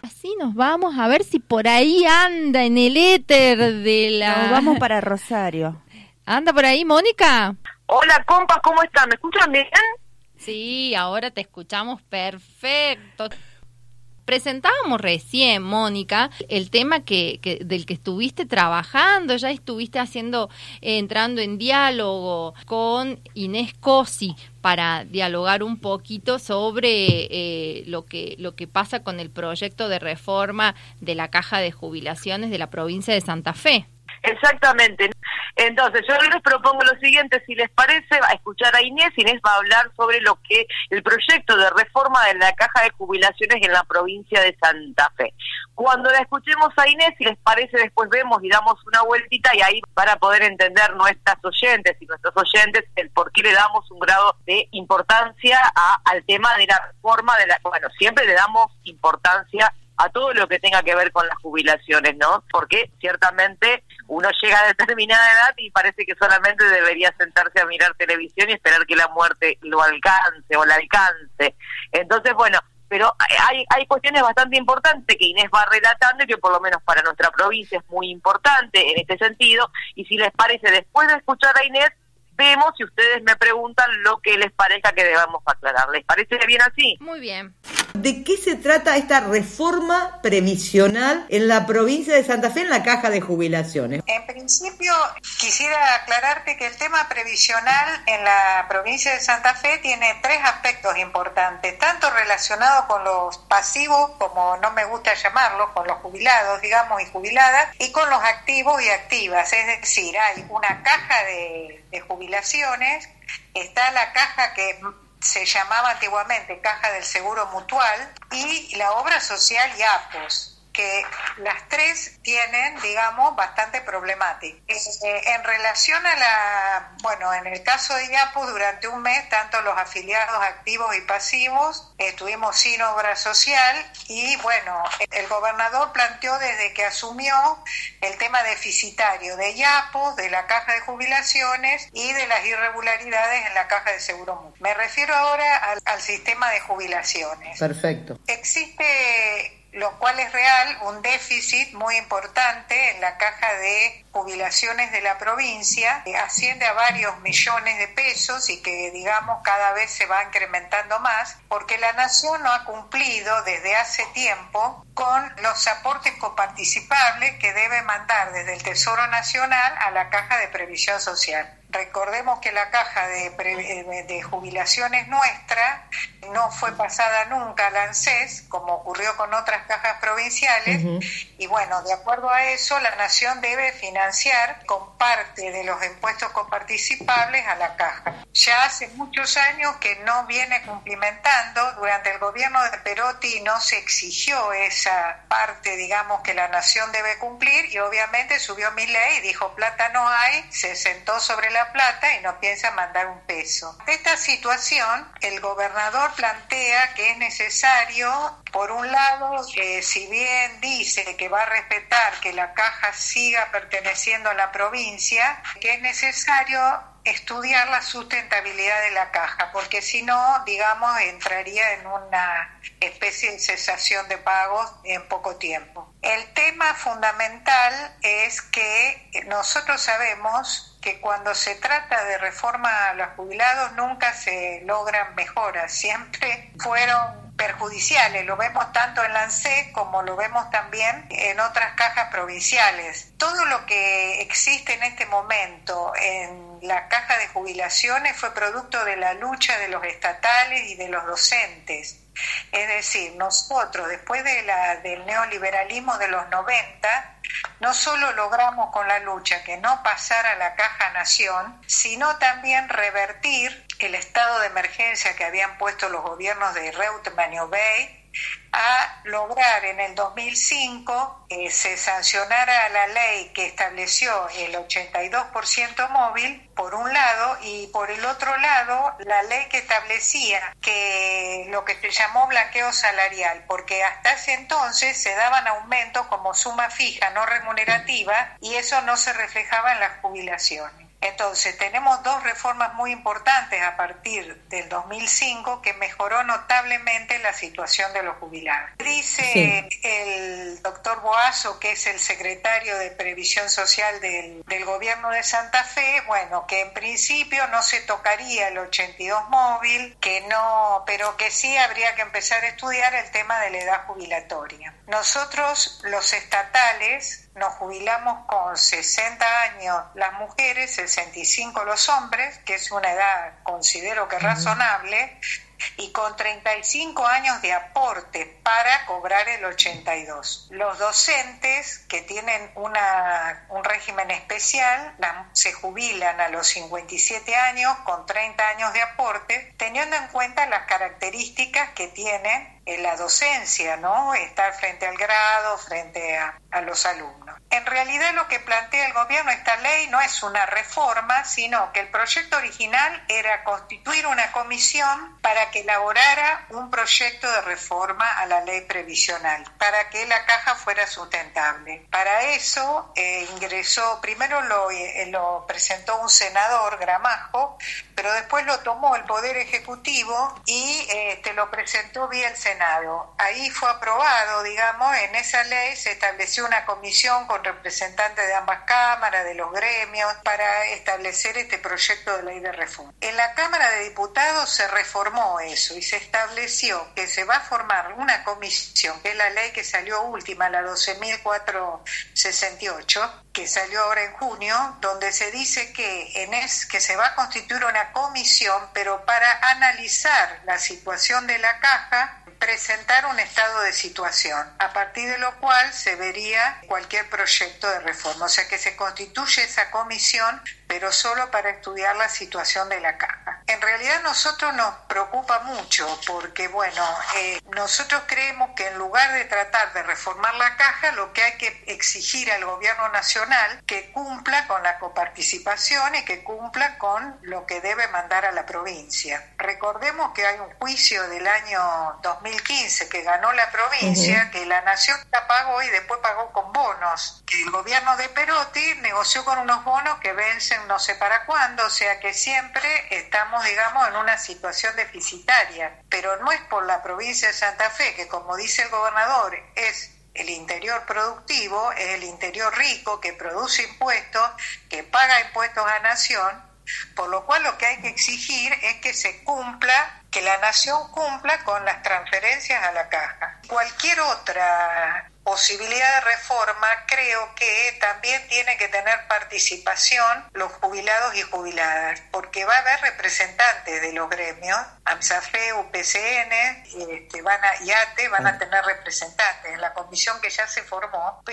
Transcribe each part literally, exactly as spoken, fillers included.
Así nos vamos a ver si por ahí anda en el éter de la... Nos vamos para Rosario. ¿Anda por ahí, Mónica? Hola, compas, ¿cómo están? ¿Me escuchan bien? Sí, ahora te escuchamos perfecto. Presentábamos recién, Mónica, el tema que, que del que estuviste trabajando, ya estuviste haciendo, eh, entrando en diálogo con Inés Cosi para dialogar un poquito sobre eh, lo que lo que pasa con el proyecto de reforma de la Caja de Jubilaciones de la provincia de Santa Fe. Exactamente. Entonces, yo les propongo lo siguiente, si les parece, a escuchar a Inés. Inés va a hablar sobre lo que el proyecto de reforma de la Caja de Jubilaciones en la provincia de Santa Fe. Cuando la escuchemos a Inés, si les parece, después vemos y damos una vueltita y ahí para poder entender nuestras oyentes y nuestros oyentes el por qué le damos un grado de importancia a, al tema de la reforma de la... Bueno, siempre le damos importancia a todo lo que tenga que ver con las jubilaciones, ¿no? Porque ciertamente uno llega a determinada edad y parece que solamente debería sentarse a mirar televisión y esperar que la muerte lo alcance o la alcance. Entonces, bueno, pero hay hay cuestiones bastante importantes que Inés va relatando y que por lo menos para nuestra provincia es muy importante en este sentido. Y si les parece, después de escuchar a Inés, vemos si ustedes me preguntan lo que les parezca que debamos aclarar. ¿Les parece bien así? Muy bien. ¿De qué se trata esta reforma previsional en la provincia de Santa Fe en la Caja de Jubilaciones? En principio, quisiera aclararte que el tema previsional en la provincia de Santa Fe tiene tres aspectos importantes, tanto relacionados con los pasivos, como no me gusta llamarlos, con los jubilados, digamos, y jubiladas, y con los activos y activas. Es decir, hay una caja de, de jubilaciones, está la caja que se llamaba antiguamente Caja del Seguro Mutual y la obra social YAPOS, que las tres tienen, digamos, bastante problemática. Eh, en relación a la, bueno, en el caso de YAPOS, durante un mes, tanto los afiliados activos y pasivos estuvimos sin obra social y, bueno, el gobernador planteó desde que asumió el tema deficitario de YAPOS, de la Caja de Jubilaciones y de las irregularidades en la Caja de Seguro Mutual. Me refiero ahora al, al sistema de jubilaciones. Perfecto. Existe, lo cual es real, un déficit muy importante en la Caja de Jubilaciones de la provincia, que asciende a varios millones de pesos y que, digamos, cada vez se va incrementando más, porque la Nación no ha cumplido desde hace tiempo con los aportes coparticipables que debe mandar desde el Tesoro Nacional a la Caja de Previsión Social. Recordemos que la caja de, pre, de jubilaciones nuestra no fue pasada nunca al ANSES, como ocurrió con otras cajas provinciales, uh-huh. Y bueno, de acuerdo a eso, la Nación debe financiar con parte de los impuestos coparticipables a la caja. Ya hace muchos años que no viene cumplimentando. Durante el gobierno de Perotti no se exigió esa parte, digamos, que la Nación debe cumplir, y obviamente subió Milei y dijo plata no hay, se sentó sobre la plata y no piensa mandar un peso. De esta situación, el gobernador plantea que es necesario, por un lado, que si bien dice que va a respetar que la caja siga perteneciendo a la provincia, que es necesario estudiar la sustentabilidad de la caja, porque si no, digamos, entraría en una especie de cesación de pagos en poco tiempo. El tema fundamental es que nosotros sabemos que cuando se trata de reforma a los jubilados nunca se logran mejoras, siempre fueron perjudiciales. Lo vemos tanto en la ANSES como lo vemos también en otras cajas provinciales. Todo lo que existe en este momento en la caja de jubilaciones fue producto de la lucha de los estatales y de los docentes. Es decir, nosotros, después de la, del neoliberalismo de los noventa, no solo logramos con la lucha que no pasara la Caja Nación, sino también revertir el estado de emergencia que habían puesto los gobiernos de Reutemann y Obey, a lograr en el dos mil cinco que eh, se sancionara la ley que estableció el ochenta y dos por ciento móvil, por un lado, y por el otro lado, la ley que establecía que lo que se llamó blanqueo salarial, porque hasta ese entonces se daban aumentos como suma fija no remunerativa y eso no se reflejaba en las jubilaciones. Entonces, tenemos dos reformas muy importantes a partir del dos mil cinco que mejoró notablemente la situación de los jubilados. Dice sí. el doctor Boazo, que es el secretario de Previsión Social del, del gobierno de Santa Fe, bueno, que en principio no se tocaría el ochenta y dos móvil, que no, pero que sí habría que empezar a estudiar el tema de la edad jubilatoria. Nosotros, los estatales, nos jubilamos con sesenta años las mujeres, sesenta y cinco los hombres, que es una edad considero que razonable, y con treinta y cinco años de aporte para cobrar el ochenta y dos. Los docentes que tienen una, un régimen especial la, se jubilan a los cincuenta y siete años con treinta años de aporte, teniendo en cuenta las características que tienen en la docencia, ¿no? Estar frente al grado, frente a, a los alumnos. En realidad lo que plantea el gobierno, esta ley, no es una reforma, sino que el proyecto original era constituir una comisión para que elaborara un proyecto de reforma a la ley previsional, para que la caja fuera sustentable. Para eso eh, ingresó, primero lo, eh, lo presentó un senador, Gramajo, pero después lo tomó el Poder Ejecutivo y eh, te lo presentó vía el Senado. Ahí fue aprobado, digamos, en esa ley se estableció una comisión con representantes de ambas cámaras, de los gremios, para establecer este proyecto de ley de reforma. En la Cámara de Diputados se reformó eso y se estableció que se va a formar una comisión, que es la ley que salió última, la doce mil cuatrocientos sesenta y ocho, que salió ahora en junio, donde se dice que, en es, que se va a constituir una comisión, pero para analizar la situación de la caja, presentar un estado de situación, a partir de lo cual se vería cualquier proyecto de reforma. O sea que se constituye esa comisión, pero solo para estudiar la situación de la caja. En realidad nosotros nos preocupa mucho porque, bueno, eh, nosotros creemos que en lugar de tratar de reformar la caja, lo que hay que exigir al gobierno nacional que cumpla con la coparticipación y que cumpla con lo que debe mandar a la provincia. Recordemos que hay un juicio del año dos mil quince que ganó la provincia, uh-huh. que la nación la pagó y después pagó con bonos, que el gobierno de Perotti negoció con unos bonos que vencen no sé para cuándo, o sea que siempre estamos, digamos, en una situación deficitaria, pero no es por la provincia de Santa Fe, que como dice el gobernador, es el interior productivo, es el interior rico que produce impuestos, que paga impuestos a nación, por lo cual lo que hay que exigir es que se cumpla, que la nación cumpla con las transferencias a la caja. Cualquier otra posibilidad de reforma creo que también tiene que tener participación los jubilados y jubiladas, porque va a haber representantes de los gremios, AMSAFE, U P C N, este, van a, y A T E van a tener representantes en la comisión que ya se formó,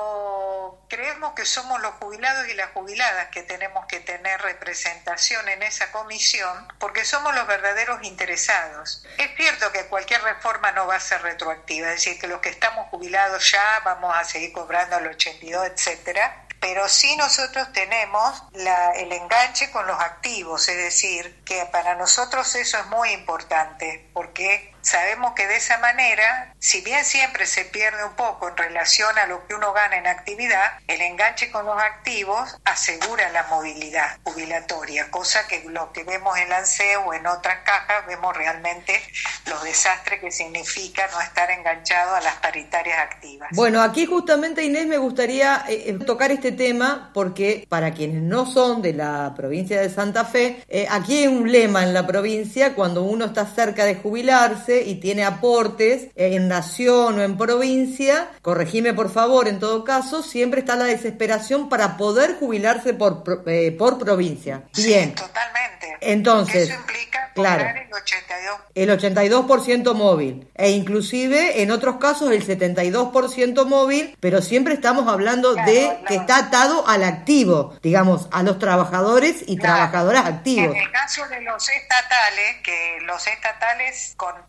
pero creemos que somos los jubilados y las jubiladas que tenemos que tener representación en esa comisión, porque somos los verdaderos interesados. Es cierto que cualquier reforma no va a ser retroactiva, es decir, que los que estamos jubilados ya vamos a seguir cobrando el ochenta y dos, etcétera, pero sí nosotros tenemos la, el enganche con los activos, es decir, que para nosotros eso es muy importante, porque sabemos que de esa manera, si bien siempre se pierde un poco en relación a lo que uno gana en actividad, el enganche con los activos asegura la movilidad jubilatoria, cosa que lo que vemos en la ANSES o en otras cajas, vemos realmente los desastres que significa no estar enganchado a las paritarias activas. Bueno, aquí justamente, Inés, me gustaría eh, tocar este tema porque para quienes no son de la provincia de Santa Fe, eh, aquí hay un lema en la provincia cuando uno está cerca de jubilarse y tiene aportes en nación o en provincia, corregime por favor, en todo caso, siempre está la desesperación para poder jubilarse por, eh, por provincia. Bien. Sí, totalmente. Entonces, eso implica claro, cobrar el ochenta y dos. El ochenta y dos por ciento móvil, e inclusive en otros casos el setenta y dos por ciento móvil, pero siempre estamos hablando claro, de claro. que está atado al activo, digamos, a los trabajadores y claro. trabajadoras activos. En el caso de los estatales, que los estatales con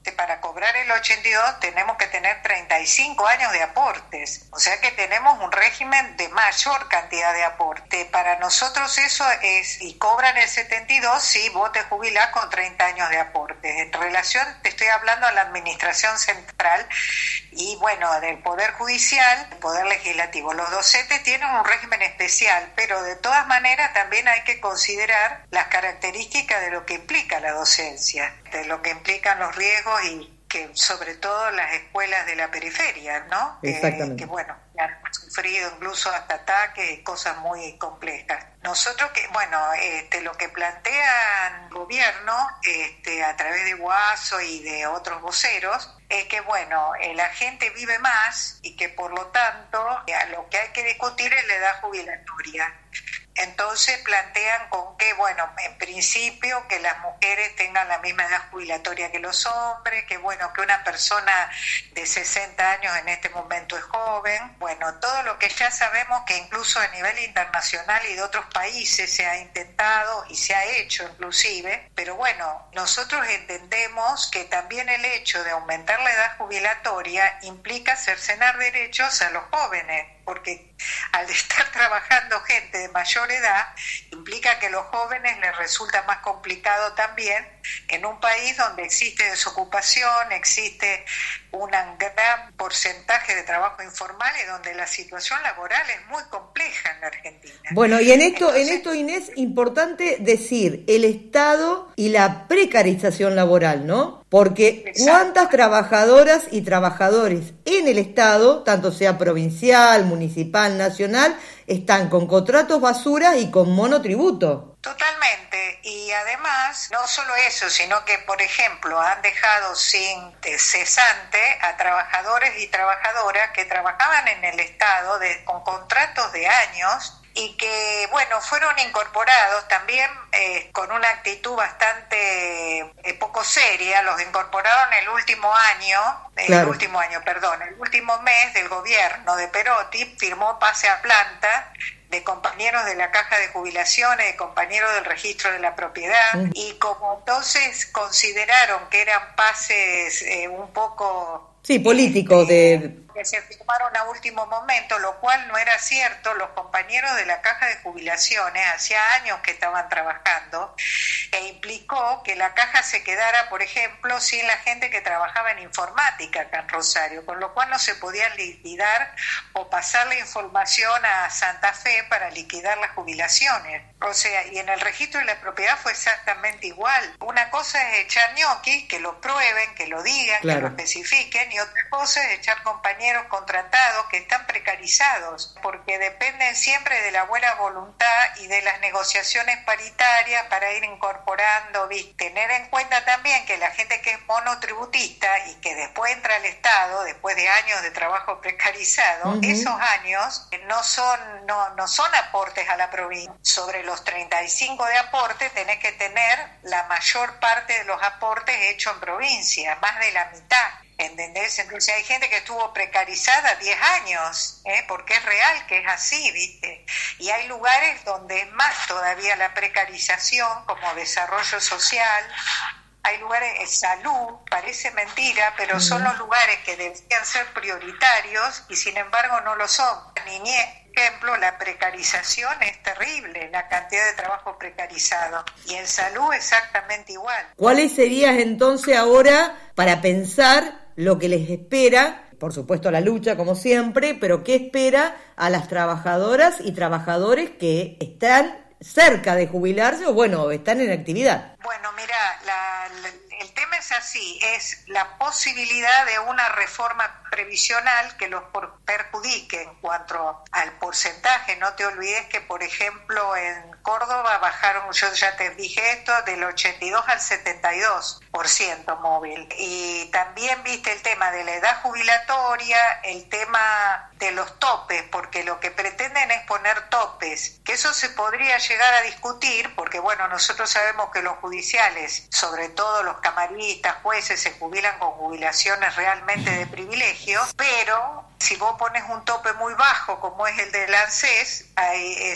para cobrar el ochenta y dos tenemos que tener treinta y cinco años de aportes, o sea que tenemos un régimen de mayor cantidad de aporte. Para nosotros eso es, y cobran el setenta y dos si vos te jubilás con treinta años de aportes. En relación, te estoy hablando a la administración central y bueno, del Poder Judicial, el Poder Legislativo. Los docentes tienen un régimen especial, pero de todas maneras también hay que considerar las características de lo que implica la docencia, de lo que implican los riesgos y que sobre todo las escuelas de la periferia, ¿no? Exactamente. Eh, que bueno, han sufrido incluso hasta ataques y cosas muy complejas. Nosotros que, bueno, este, lo que plantea el gobierno este, a través de Guaso y de otros voceros es que, bueno, eh, la gente vive más y que por lo tanto a lo que hay que discutir es la edad jubilatoria. Entonces plantean con que, bueno, en principio que las mujeres tengan la misma edad jubilatoria que los hombres, que bueno, que una persona de sesenta años en este momento es joven. Bueno, todo lo que ya sabemos que incluso a nivel internacional y de otros países se ha intentado y se ha hecho inclusive, pero bueno, nosotros entendemos que también el hecho de aumentar la edad jubilatoria implica cercenar derechos a los jóvenes, porque al estar trabajando gente de mayor edad, implica que a los jóvenes les resulta más complicado también en un país donde existe desocupación, existe un gran porcentaje de trabajo informal y donde la situación laboral es muy compleja en la Argentina. Bueno, y en esto, Entonces, en esto, Inés, importante decir el Estado y la precarización laboral, ¿no? Porque exacto. cuántas trabajadoras y trabajadores en el Estado, tanto sea provincial, municipal, nacional, están con contratos basura y con monotributo. Totalmente, y además no solo eso, sino que por ejemplo han dejado sin cesante a trabajadores y trabajadoras que trabajaban en el Estado de, con contratos de años y que, bueno, fueron incorporados también eh, con una actitud bastante eh, poco seria. Los incorporaron el último año, claro. el último año, perdón, el último mes del gobierno de Perotti, firmó pase a planta de compañeros de la Caja de Jubilaciones, de compañeros del Registro de la Propiedad, mm. y como entonces consideraron que eran pases eh, un poco... Sí, políticos eh, de... que se firmaron a último momento, lo cual no era cierto. Los compañeros de la Caja de Jubilaciones hacía años que estaban trabajando e implicó que la caja se quedara, por ejemplo, sin la gente que trabajaba en informática acá en Rosario, con lo cual no se podían liquidar o pasar la información a Santa Fe para liquidar las jubilaciones. O sea, y en el registro de la propiedad fue exactamente igual. Una cosa es echar ñoquis, que lo prueben, que lo digan, claro. que lo especifiquen, y otra cosa es echar compañeros contratados que están precarizados, porque dependen siempre de la buena voluntad y de las negociaciones paritarias para ir incorporando, ¿viste? Tener en cuenta también que la gente que es monotributista y que después entra al Estado, después de años de trabajo precarizado, uh-huh. esos años no son, no, no son aportes a la provincia. Sobre los treinta y cinco de aporte tenés que tener la mayor parte de los aportes hechos en provincia, más de la mitad. ¿Entendés? Entonces hay gente que estuvo precarizada diez años, ¿eh? Porque es real que es así, ¿viste? Y hay lugares donde es más todavía la precarización, como desarrollo social, hay lugares en salud, parece mentira, pero uh-huh. son los lugares que deberían ser prioritarios y sin embargo no lo son. Niñez, por ejemplo, la precarización es terrible, la cantidad de trabajo precarizado, y en salud exactamente igual. ¿Cuáles serían entonces ahora para pensar lo que les espera? Por supuesto la lucha como siempre, pero ¿qué espera a las trabajadoras y trabajadores que están cerca de jubilarse o bueno, están en actividad? Bueno, mira, la, la, el tema es así, es la posibilidad de una reforma previsional que los perjudique en cuanto al porcentaje. No te olvides que, por ejemplo, en Córdoba bajaron, yo ya te dije esto, del ochenta y dos al setenta y dos por ciento móvil. Y también viste el tema de la edad jubilatoria, el tema de los topes, porque lo que pretenden es poner topes, que eso se podría llegar a discutir, porque bueno, nosotros sabemos que los judiciales, sobre todo los camaristas, jueces, se jubilan con jubilaciones realmente de privilegio, pero si vos pones un tope muy bajo como es el del ANSES, ahí es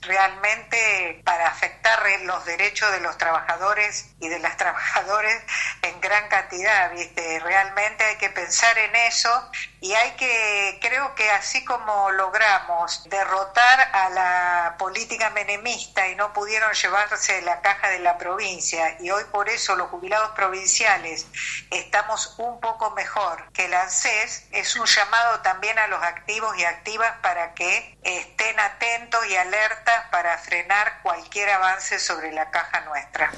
realmente para afectar los derechos de los trabajadores y de las trabajadoras en gran cantidad, ¿viste? Realmente hay que pensar en eso y hay que, creo que así como logramos derrotar a la política menemista y no pudieron llevarse la caja de la provincia, y hoy por eso los jubilados provinciales estamos un poco mejor que el ANSES, es un llamado también a los activos y activas para que estén atentos y alertas para frenar cualquier avance sobre la caja nuestra.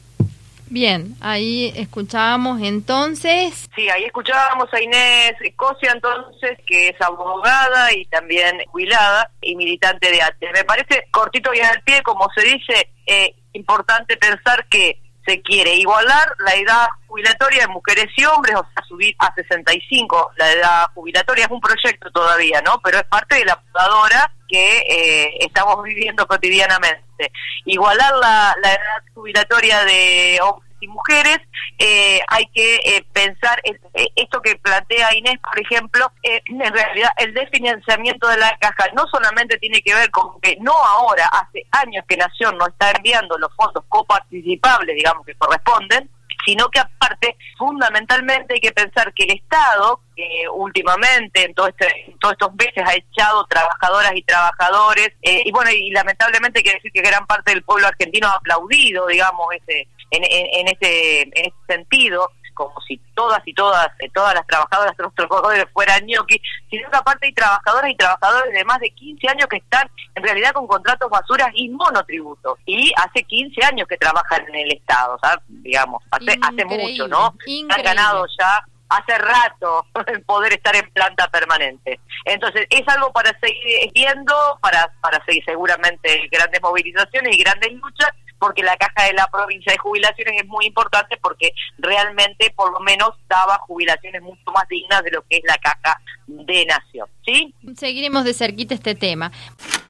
Bien, ahí escuchábamos entonces. Sí, ahí escuchábamos a Inés Cosia, entonces, que es abogada y también jubilada y militante de A T E. Me parece, cortito y al pie, como se dice, eh, importante pensar que se quiere igualar la edad jubilatoria de mujeres y hombres, o sea, subir a sesenta y cinco la edad jubilatoria. Es un proyecto todavía, ¿no? Pero es parte de la fundadora que eh, estamos viviendo cotidianamente. Igualar la, la edad jubilatoria de hombres y mujeres, eh, hay que eh, pensar eh, esto que plantea Inés, por ejemplo, eh, en realidad el desfinanciamiento de la caja no solamente tiene que ver con que no ahora, hace años que Nación no está enviando los fondos coparticipables, digamos, que corresponden, sino que aparte, fundamentalmente hay que pensar que el Estado, que últimamente en, todo este, en todos estos meses ha echado trabajadoras y trabajadores, eh, y bueno, y lamentablemente hay que decir que gran parte del pueblo argentino ha aplaudido, digamos, ese en, en, en, este, en este sentido, como si todas y todas, eh, todas las trabajadoras, los trabajadores fueran ñoquis, sino que aparte hay trabajadoras y trabajadores de más de quince años que están en realidad con contratos basuras y monotributos, y hace quince años que trabajan en el Estado, ¿sabes? Digamos, hace, hace mucho, ¿no? Increíble. Han ganado ya hace rato el poder estar en planta permanente. Entonces, es algo para seguir viendo, para, para seguir seguramente grandes movilizaciones y grandes luchas, porque la caja de la provincia de jubilaciones es muy importante porque realmente por lo menos daba jubilaciones mucho más dignas de lo que es la caja de Nación, ¿sí? Seguiremos de cerquita este tema.